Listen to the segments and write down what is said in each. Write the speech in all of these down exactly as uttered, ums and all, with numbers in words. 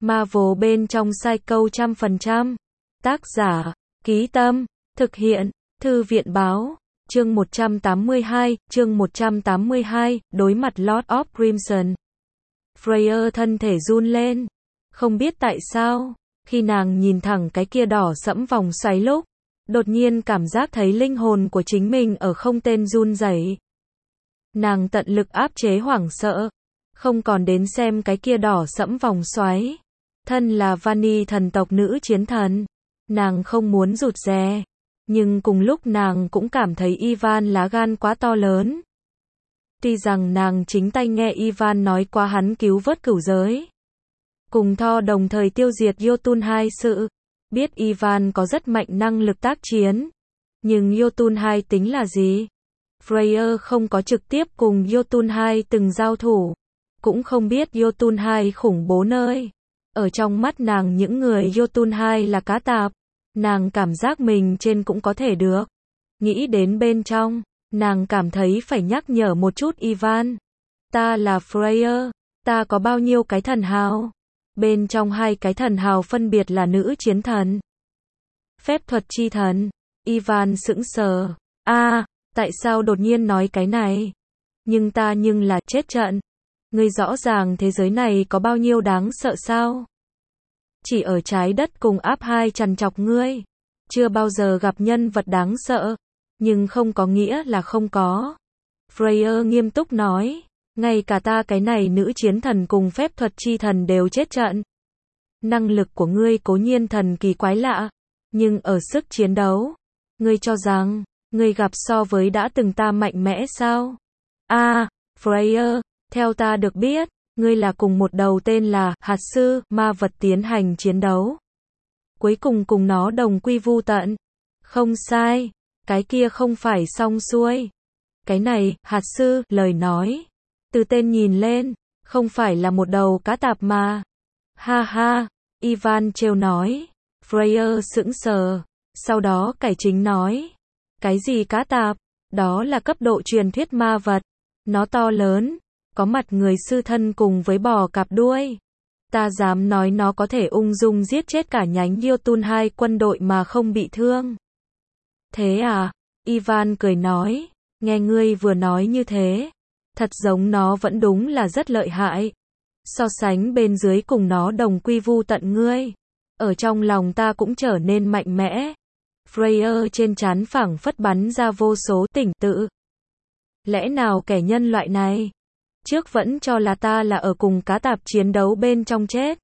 Marvel bên trong Psycho trăm phần trăm. Tác giả, Ký Tâm, thực hiện, Thư viện Báo. Chương một trăm tám mươi hai, chương một trăm tám mươi hai, đối mặt Lord of Crimson. Freya thân thể run lên. Không biết tại sao, khi nàng nhìn thẳng cái kia đỏ sẫm vòng xoáy lúc, đột nhiên cảm giác thấy linh hồn của chính mình ở không tên run rẩy. Nàng tận lực áp chế hoảng sợ, không còn đến xem cái kia đỏ sẫm vòng xoáy. Thân là Vani thần tộc nữ chiến thần, nàng không muốn rụt rè, nhưng cùng lúc nàng cũng cảm thấy Ivan lá gan quá to lớn. Tuy rằng nàng chính tay nghe Ivan nói qua hắn cứu vớt cửu giới, cùng Thor đồng thời tiêu diệt Jotun hai sự, biết Ivan có rất mạnh năng lực tác chiến, nhưng Jotun hai tính là gì? Freya không có trực tiếp cùng Jotun hai từng giao thủ, cũng không biết Jotun hai khủng bố nơi. Ở trong mắt nàng những người Jotun hai là cá tạp, nàng cảm giác mình trên cũng có thể được. Nghĩ đến bên trong, nàng cảm thấy phải nhắc nhở một chút Ivan. Ta là Freya, ta có bao nhiêu cái thần hào? Bên trong hai cái thần hào phân biệt là nữ chiến thần, phép thuật chi thần. Ivan sững sờ. A, à, tại sao đột nhiên nói cái này? Nhưng ta nhưng là chết trận. Ngươi rõ ràng thế giới này có bao nhiêu đáng sợ sao? Chỉ ở trái đất cùng áp hai trằn trọc ngươi. Chưa bao giờ gặp nhân vật đáng sợ, nhưng không có nghĩa là không có. Freya nghiêm túc nói, ngay cả ta cái này nữ chiến thần cùng phép thuật chi thần đều chết trận. Năng lực của ngươi cố nhiên thần kỳ quái lạ, nhưng ở sức chiến đấu, ngươi cho rằng, ngươi gặp so với đã từng ta mạnh mẽ sao? A, à, Freya, theo ta được biết, ngươi là cùng một đầu tên là hạt sư ma vật tiến hành chiến đấu. Cuối cùng cùng nó đồng quy vu tận. Không sai, cái kia không phải xong xuôi. Cái này, hạt sư, lời nói, từ tên nhìn lên, không phải là một đầu cá tạp mà. Ha ha, Ivan trêu nói. Freya sững sờ, sau đó cải chính nói. Cái gì cá tạp? Đó là cấp độ truyền thuyết ma vật. Nó to lớn, có mặt người sư thân cùng với bò cạp đuôi. Ta dám nói nó có thể ung dung giết chết cả nhánh Jotun hai quân đội mà không bị thương. Thế à? Ivan cười nói, nghe ngươi vừa nói như thế, thật giống nó vẫn đúng là rất lợi hại. So sánh bên dưới cùng nó đồng quy vu tận ngươi, ở trong lòng ta cũng trở nên mạnh mẽ. Freya trên trán phảng phất bắn ra vô số tỉnh tự. Lẽ nào kẻ nhân loại này trước vẫn cho là ta là ở cùng cá tạp chiến đấu bên trong chết?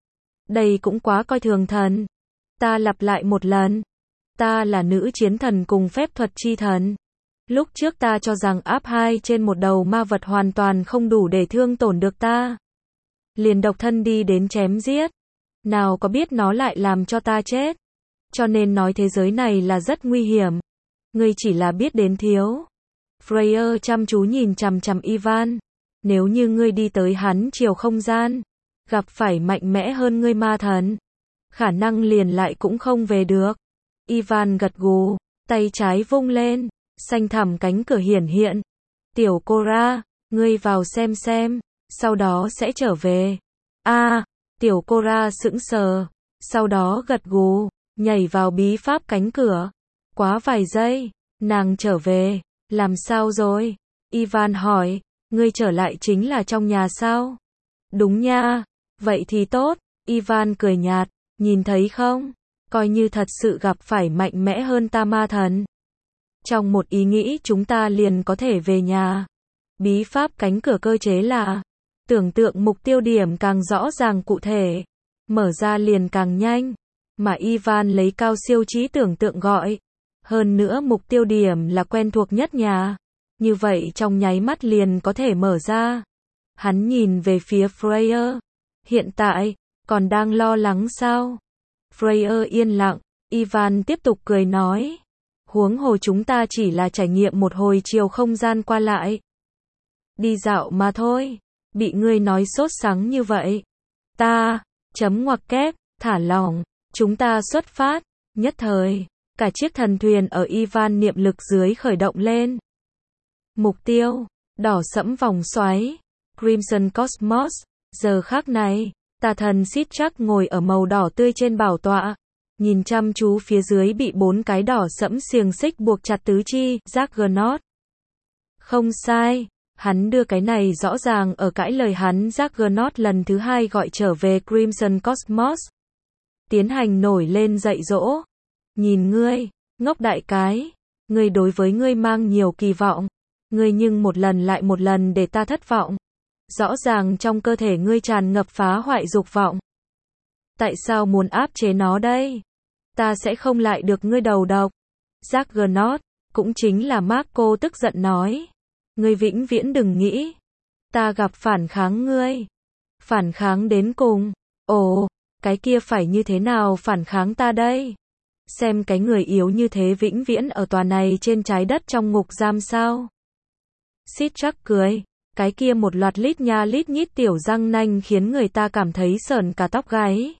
Đây cũng quá coi thường thần. Ta lặp lại một lần. Ta là nữ chiến thần cùng phép thuật chi thần. Lúc trước ta cho rằng áp hai trên một đầu ma vật hoàn toàn không đủ để thương tổn được ta. Liền độc thân đi đến chém giết. Nào có biết nó lại làm cho ta chết. Cho nên nói thế giới này là rất nguy hiểm. Ngươi chỉ là biết đến thiếu. Freya chăm chú nhìn chằm chằm Ivan. Nếu như ngươi đi tới hắn chiều không gian, gặp phải mạnh mẽ hơn ngươi ma thần, khả năng liền lại cũng không về được. Ivan gật gù, tay trái vung lên, xanh thẳm cánh cửa hiển hiện. Tiểu Cora, ngươi vào xem xem, sau đó sẽ trở về. A, à, tiểu Cora sững sờ, sau đó gật gù, nhảy vào bí pháp cánh cửa. Quá vài giây, nàng trở về, làm sao rồi? Ivan hỏi. Ngươi trở lại chính là trong nhà sao? Đúng nha, vậy thì tốt. Ivan cười nhạt, nhìn thấy không? Coi như thật sự gặp phải mạnh mẽ hơn ta ma thần. Trong một ý nghĩ chúng ta liền có thể về nhà. Bí pháp cánh cửa cơ chế là, tưởng tượng mục tiêu điểm càng rõ ràng cụ thể, mở ra liền càng nhanh. Mà Ivan lấy cao siêu trí tưởng tượng gọi. Hơn nữa mục tiêu điểm là quen thuộc nhất nhà. Như vậy trong nháy mắt liền có thể mở ra. Hắn nhìn về phía Freya. Hiện tại, còn đang lo lắng sao? Freya yên lặng. Ivan tiếp tục cười nói. Huống hồ chúng ta chỉ là trải nghiệm một hồi chiều không gian qua lại. Đi dạo mà thôi. Bị ngươi nói sốt sắng như vậy. Ta, chấm ngoặc kép, thả lỏng. Chúng ta xuất phát. Nhất thời, cả chiếc thần thuyền ở Ivan niệm lực dưới khởi động lên. Mục tiêu, đỏ sẫm vòng xoáy, Crimson Cosmos. Giờ khắc này, Tà thần Sittrak ngồi ở màu đỏ tươi trên bảo tọa, nhìn chăm chú phía dưới bị bốn cái đỏ sẫm xiềng xích buộc chặt tứ chi, Juggernaut. Không sai, hắn đưa cái này rõ ràng ở cãi lời hắn. Juggernaut lần thứ hai gọi trở về Crimson Cosmos, tiến hành nổi lên dạy dỗ. Nhìn ngươi, ngốc đại cái, ngươi đối với ngươi mang nhiều kỳ vọng, ngươi nhưng một lần lại một lần để ta thất vọng. Rõ ràng trong cơ thể ngươi tràn ngập phá hoại dục vọng. Tại sao muốn áp chế nó đây? Ta sẽ không lại được ngươi đầu độc. Juggernaut, cũng chính là Marco tức giận nói. Ngươi vĩnh viễn đừng nghĩ. Ta gặp phản kháng ngươi. Phản kháng đến cùng. Ồ, cái kia phải như thế nào phản kháng ta đây? Xem cái người yếu như thế vĩnh viễn ở tòa này trên trái đất trong ngục giam sao? Sittrak cười. Cái kia một loạt lít nha lít nhít tiểu răng nanh khiến người ta cảm thấy sởn cả tóc gáy.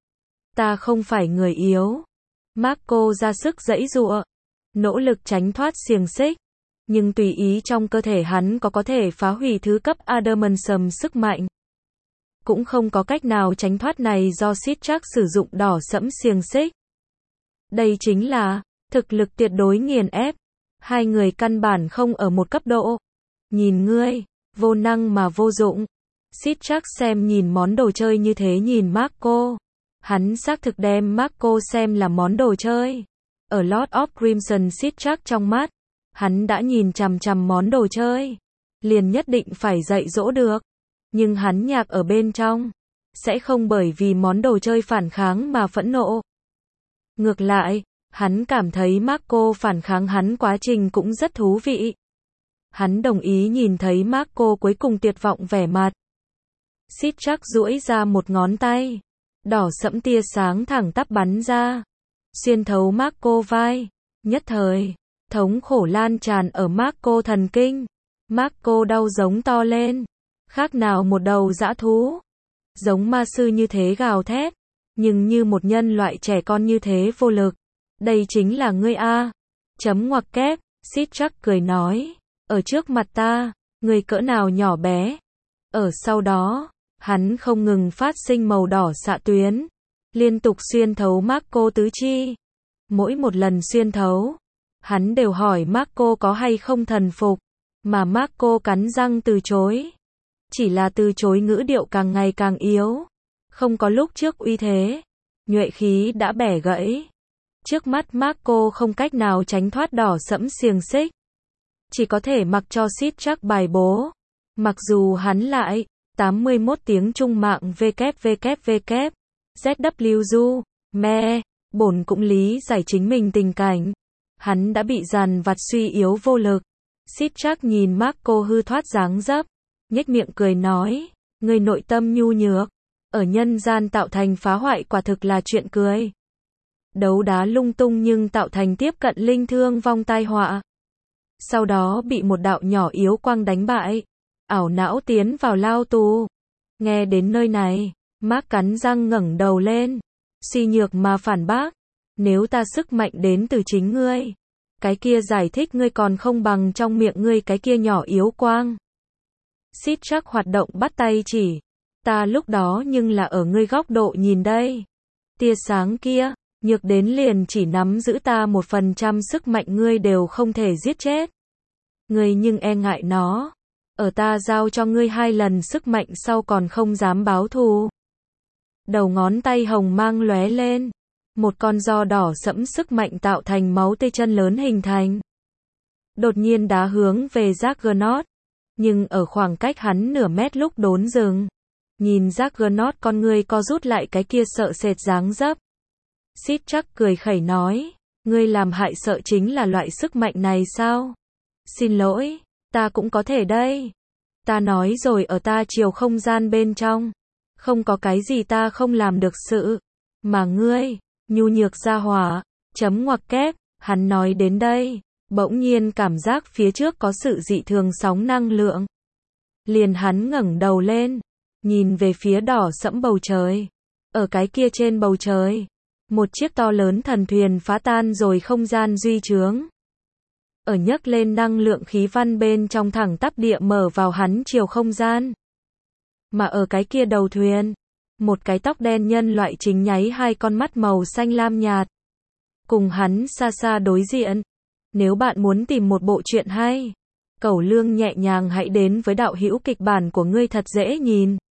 Ta không phải người yếu. Marco ra sức giãy giụa, nỗ lực tránh thoát xiềng xích, nhưng tùy ý trong cơ thể hắn có có thể phá hủy thứ cấp adamantium sức mạnh. Cũng không có cách nào tránh thoát này do Sittrak sử dụng đỏ sẫm xiềng xích. Đây chính là thực lực tuyệt đối nghiền ép. Hai người căn bản không ở một cấp độ. Nhìn ngươi, vô năng mà vô dụng. Sittrak xem nhìn món đồ chơi như thế nhìn Marco. Hắn xác thực đem Marco xem là món đồ chơi. Ở Lord of Crimson Sittrak trong mắt, hắn đã nhìn chằm chằm món đồ chơi, liền nhất định phải dạy dỗ được. Nhưng hắn nhạc ở bên trong, sẽ không bởi vì món đồ chơi phản kháng mà phẫn nộ. Ngược lại, hắn cảm thấy Marco phản kháng hắn quá trình cũng rất thú vị. Hắn đồng ý nhìn thấy Marco cuối cùng tuyệt vọng vẻ mặt. Sittrak duỗi ra một ngón tay, đỏ sẫm tia sáng thẳng tắp bắn ra, xuyên thấu Marco vai. Nhất thời, thống khổ lan tràn ở Marco thần kinh. Marco đau giống to lên, khác nào một đầu dã thú. Giống ma sư như thế gào thét, nhưng như một nhân loại trẻ con như thế vô lực. Đây chính là ngươi a. Chấm ngoặc kép, Sittrak cười nói. Ở trước mặt ta, ngươi cỡ nào nhỏ bé. Ở sau đó, hắn không ngừng phát sinh màu đỏ xạ tuyến, liên tục xuyên thấu Marco tứ chi. Mỗi một lần xuyên thấu, hắn đều hỏi Marco có hay không thần phục, mà Marco cắn răng từ chối. Chỉ là từ chối ngữ điệu càng ngày càng yếu, không có lúc trước uy thế, nhuệ khí đã bẻ gãy. Trước mắt Marco không cách nào tránh thoát đỏ sẫm xiềng xích, chỉ có thể mặc cho Sittrak bài bố. Mặc dù hắn lại tám mươi mốt tiếng trung mạng www, zw, me, bổn cũng lý giải chính mình tình cảnh. Hắn đã bị dằn vặt suy yếu vô lực. Sittrak nhìn Marco hư thoát dáng dấp, nhếch miệng cười nói, người nội tâm nhu nhược, ở nhân gian tạo thành phá hoại quả thực là chuyện cười. Đấu đá lung tung nhưng tạo thành tiếp cận linh thương vong tai họa. Sau đó bị một đạo nhỏ yếu quang đánh bại, ảo não tiến vào lao tù. Nghe đến nơi này, Mark cắn răng ngẩng đầu lên, suy nhược mà phản bác, nếu ta sức mạnh đến từ chính ngươi, cái kia giải thích ngươi còn không bằng trong miệng ngươi cái kia nhỏ yếu quang. Sittrak hoạt động bắt tay chỉ, ta lúc đó nhưng là ở ngươi góc độ nhìn đây. Tia sáng kia, nhược đến liền chỉ nắm giữ ta một phần trăm sức mạnh ngươi đều không thể giết chết. Ngươi nhưng e ngại nó, ở ta giao cho ngươi hai lần sức mạnh sau còn không dám báo thù. Đầu ngón tay hồng mang lóe lên, một con giò đỏ sẫm sức mạnh tạo thành máu tê chân lớn hình thành. Đột nhiên đá hướng về Juggernaut, nhưng ở khoảng cách hắn nửa mét lúc đốn dừng. Nhìn Juggernaut con người co rút lại cái kia sợ sệt dáng dấp. Sittrak cười khẩy nói, ngươi làm hại sợ chính là loại sức mạnh này sao? Xin lỗi, ta cũng có thể đây. Ta nói rồi ở ta chiều không gian bên trong, không có cái gì ta không làm được sự. Mà ngươi, nhu nhược gia hỏa, chấm ngoặc kép, hắn nói đến đây, bỗng nhiên cảm giác phía trước có sự dị thường sóng năng lượng. Liền hắn ngẩng đầu lên, nhìn về phía đỏ sẫm bầu trời. Ở cái kia trên bầu trời, một chiếc to lớn thần thuyền phá tan rồi không gian duy trướng. Ở nhấc lên năng lượng khí văn bên trong thẳng tắp địa mở vào hắn chiều không gian. Mà ở cái kia đầu thuyền, Một cái tóc đen nhân loại chính nháy hai con mắt màu xanh lam nhạt. Cùng hắn xa xa đối diện. Nếu bạn muốn tìm một bộ truyện hay, Cẩu Lương nhẹ nhàng hãy đến với đạo hữu kịch bản của ngươi thật dễ nhìn.